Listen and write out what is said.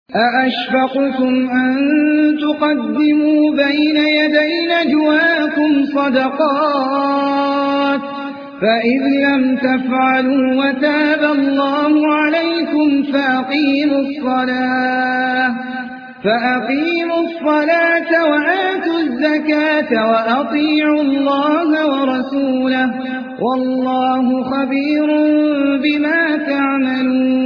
أأشفقتم أن تقدموا بين يدي نجواكم صدقات فإذ لم تفعلوا وتاب الله عليكم فأقيموا الصلاة وآتوا الزكاة وأطيعوا الله ورسوله والله خبير بما تعملون